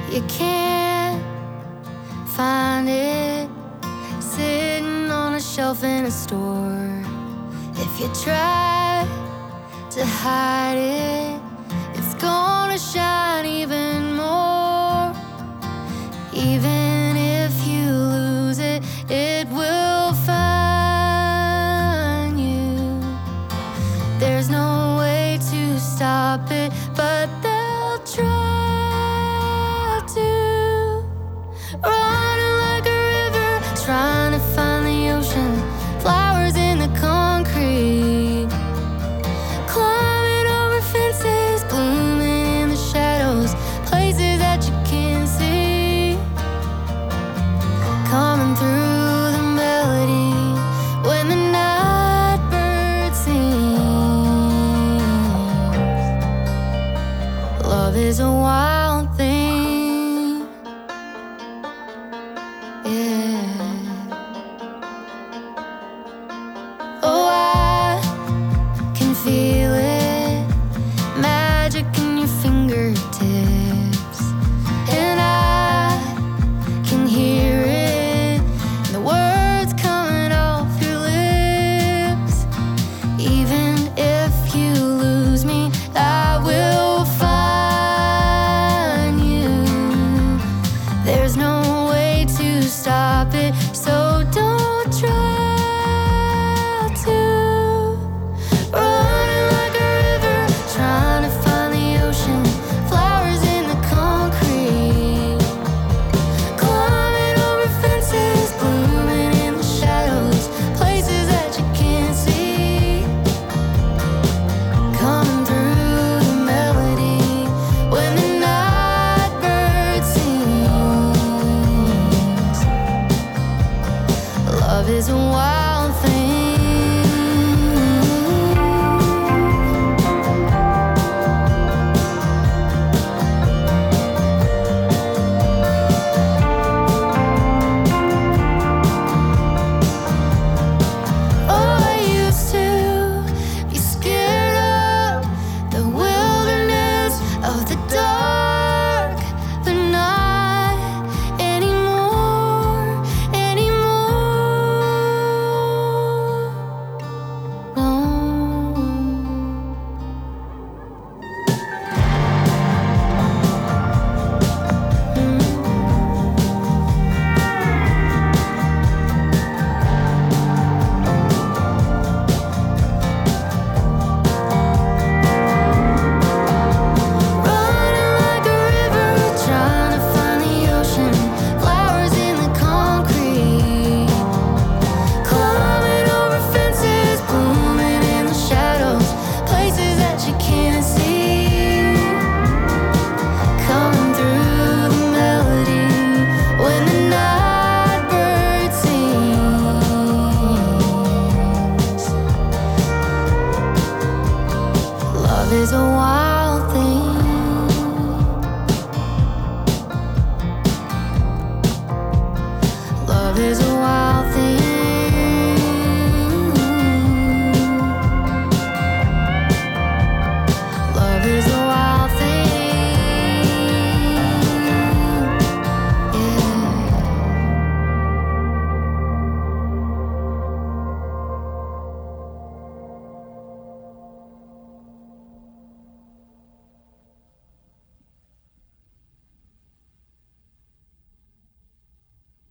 You can't find it sitting on a shelf in a store. If you try to hide it, it's gonna shine even more. Even if you lose it, it will find you. There's no way to stop it, but they'll try to. Running like a river, trying to find the ocean. Flowers in the concrete, climbing over fences, blooming in the shadows, places that you can't see. Coming through the melody when the night bird sings. Love is a wild thing.